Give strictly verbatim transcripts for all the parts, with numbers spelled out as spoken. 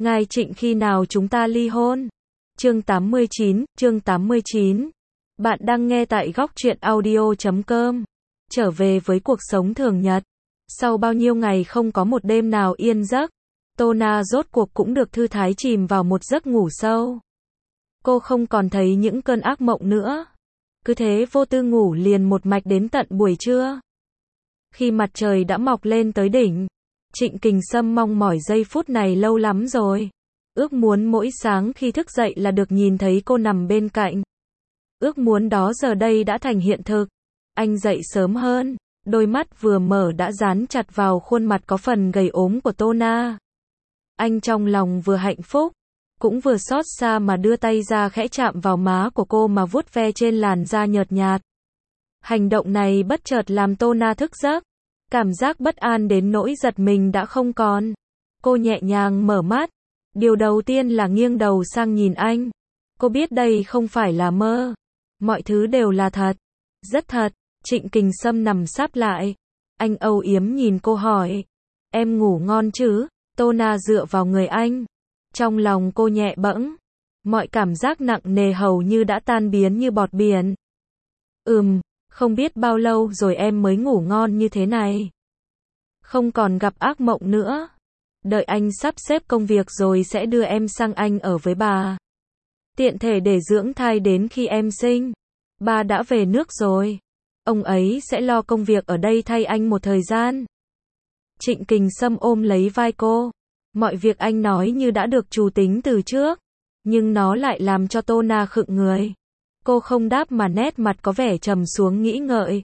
Ngài Trịnh khi nào chúng ta ly hôn? Chương tám mươi chín, chương tám mươi chín. Bạn đang nghe tại góc truyện audio chấm com. Trở về với cuộc sống thường nhật. Sau bao nhiêu ngày không có một đêm nào yên giấc, Tona rốt cuộc cũng được thư thái chìm vào một giấc ngủ sâu. Cô không còn thấy những cơn ác mộng nữa. Cứ thế vô tư ngủ liền một mạch đến tận buổi trưa. Khi mặt trời đã mọc lên tới đỉnh, Trịnh Kình Sâm mong mỏi giây phút này lâu lắm rồi. Ước muốn mỗi sáng khi thức dậy là được nhìn thấy cô nằm bên cạnh. Ước muốn đó giờ đây đã thành hiện thực. Anh dậy sớm hơn, đôi mắt vừa mở đã dán chặt vào khuôn mặt có phần gầy ốm của Tona. Anh trong lòng vừa hạnh phúc, cũng vừa xót xa mà đưa tay ra khẽ chạm vào má của cô mà vuốt ve trên làn da nhợt nhạt. Hành động này bất chợt làm Tona thức giấc. Cảm giác bất an đến nỗi giật mình đã không còn. Cô nhẹ nhàng mở mắt. Điều đầu tiên là nghiêng đầu sang nhìn anh. Cô biết đây không phải là mơ. Mọi thứ đều là thật. Rất thật. Trịnh Kình Sâm nằm sáp lại. Anh âu yếm nhìn cô hỏi. Em ngủ ngon chứ? Tona dựa vào người anh. Trong lòng cô nhẹ bẫng. Mọi cảm giác nặng nề hầu như đã tan biến như bọt biển. Ừm. Không biết bao lâu rồi em mới ngủ ngon như thế này. Không còn gặp ác mộng nữa. Đợi anh sắp xếp công việc rồi sẽ đưa em sang Anh ở với bà. Tiện thể để dưỡng thai đến khi em sinh. Ba đã về nước rồi. Ông ấy sẽ lo công việc ở đây thay anh một thời gian. Trịnh Kình Sâm ôm lấy vai cô. Mọi việc anh nói như đã được trù tính từ trước. Nhưng nó lại làm cho Tona khựng người. Cô không đáp mà nét mặt có vẻ trầm xuống nghĩ ngợi.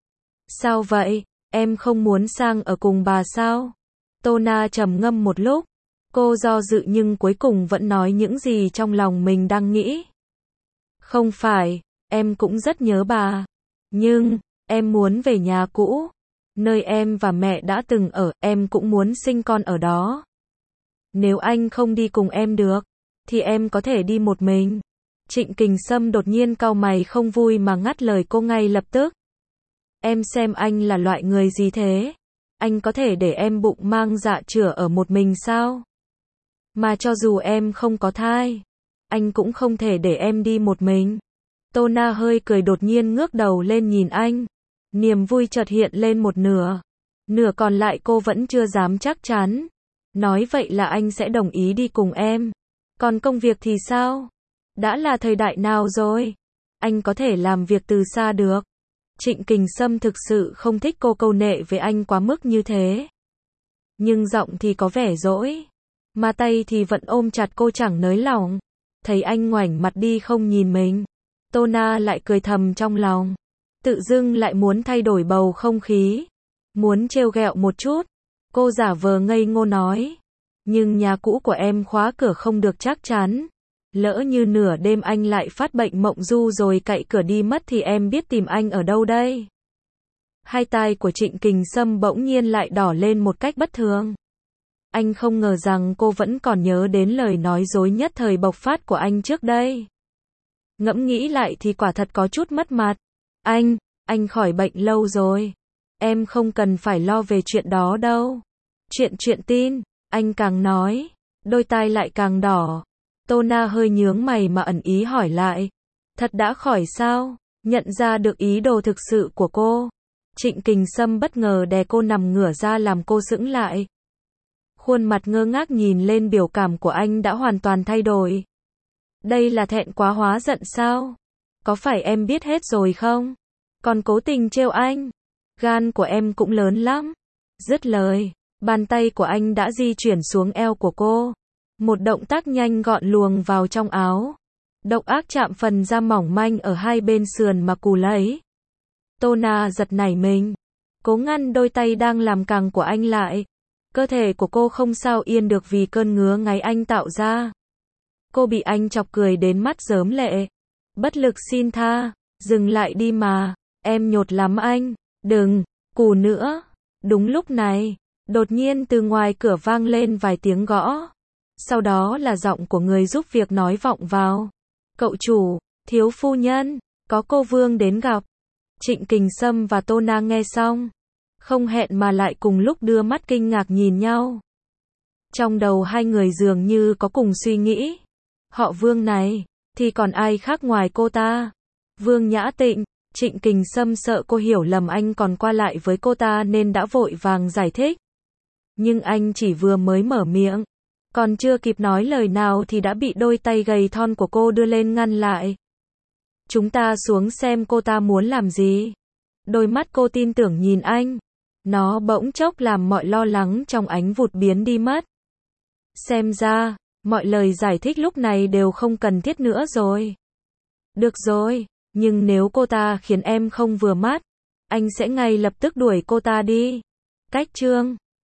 Sao vậy? Em không muốn sang ở cùng bà sao? Tona trầm ngâm một lúc. Cô do dự nhưng cuối cùng vẫn nói những gì trong lòng mình đang nghĩ. Không phải, em cũng rất nhớ bà. Nhưng, em muốn về nhà cũ. Nơi em và mẹ đã từng ở, em cũng muốn sinh con ở đó. Nếu anh không đi cùng em được, thì em có thể đi một mình. Trịnh Kình Sâm đột nhiên cau mày không vui mà ngắt lời cô ngay lập tức. Em xem anh là loại người gì thế? Anh có thể để em bụng mang dạ chửa ở một mình sao? Mà cho dù em không có thai, anh cũng không thể để em đi một mình. Tona hơi cười đột nhiên ngước đầu lên nhìn anh. Niềm vui chợt hiện lên một nửa. Nửa còn lại cô vẫn chưa dám chắc chắn. Nói vậy là anh sẽ đồng ý đi cùng em. Còn công việc thì sao? Đã là thời đại nào rồi? Anh có thể làm việc từ xa được. Trịnh Kình Sâm thực sự không thích cô câu nệ với anh quá mức như thế. Nhưng giọng thì có vẻ dỗi. Mà tay thì vẫn ôm chặt cô chẳng nới lòng. Thấy anh ngoảnh mặt đi không nhìn mình. Tona lại cười thầm trong lòng. Tự dưng lại muốn thay đổi bầu không khí. Muốn trêu ghẹo một chút. Cô giả vờ ngây ngô nói. Nhưng nhà cũ của em khóa cửa không được chắc chắn. Lỡ như nửa đêm anh lại phát bệnh mộng du rồi cậy cửa đi mất thì em biết tìm anh ở đâu đây? Hai tai của Trịnh Kình Sâm bỗng nhiên lại đỏ lên một cách bất thường. Anh không ngờ rằng cô vẫn còn nhớ đến lời nói dối nhất thời bộc phát của anh trước đây. Ngẫm nghĩ lại thì quả thật có chút mất mặt. Anh, anh khỏi bệnh lâu rồi. Em không cần phải lo về chuyện đó đâu. Chuyện chuyện tin, anh càng nói, đôi tai lại càng đỏ. Tona hơi nhướng mày mà ẩn ý hỏi lại. Thật đã khỏi sao? Nhận ra được ý đồ thực sự của cô. Trịnh Kình Sâm bất ngờ đè cô nằm ngửa ra làm cô sững lại. Khuôn mặt ngơ ngác nhìn lên biểu cảm của anh đã hoàn toàn thay đổi. Đây là thẹn quá hóa giận sao? Có phải em biết hết rồi không? Còn cố tình trêu anh? Gan của em cũng lớn lắm. Dứt lời, bàn tay của anh đã di chuyển xuống eo của cô. Một động tác nhanh gọn luồng vào trong áo. Độc ác chạm phần da mỏng manh ở hai bên sườn mà cù lấy. Tona giật nảy mình. Cố ngăn đôi tay đang làm căng của anh lại. Cơ thể của cô không sao yên được vì cơn ngứa ngáy anh tạo ra. Cô bị anh chọc cười đến mắt rớm lệ. Bất lực xin tha. Dừng lại đi mà. Em nhột lắm anh. Đừng, cù nữa. Đúng lúc này, đột nhiên từ ngoài cửa vang lên vài tiếng gõ. Sau đó là giọng của người giúp việc nói vọng vào. Cậu chủ, thiếu phu nhân, có cô Vương đến gặp. Trịnh Kình Sâm và Tona nghe xong. Không hẹn mà lại cùng lúc đưa mắt kinh ngạc nhìn nhau. Trong đầu hai người dường như có cùng suy nghĩ. Họ Vương này, thì còn ai khác ngoài cô ta? Vương Nhã Tịnh, Trịnh Kình Sâm sợ cô hiểu lầm anh còn qua lại với cô ta nên đã vội vàng giải thích. Nhưng anh chỉ vừa mới mở miệng, còn chưa kịp nói lời nào thì đã bị đôi tay gầy thon của cô đưa lên ngăn lại. Chúng ta xuống xem cô ta muốn làm gì. Đôi mắt cô tin tưởng nhìn anh. Nó bỗng chốc làm mọi lo lắng trong ánh vụt biến đi mất. Xem ra, mọi lời giải thích lúc này đều không cần thiết nữa rồi. Được rồi, nhưng nếu cô ta khiến em không vừa mắt, anh sẽ ngay lập tức đuổi cô ta đi. Cách chương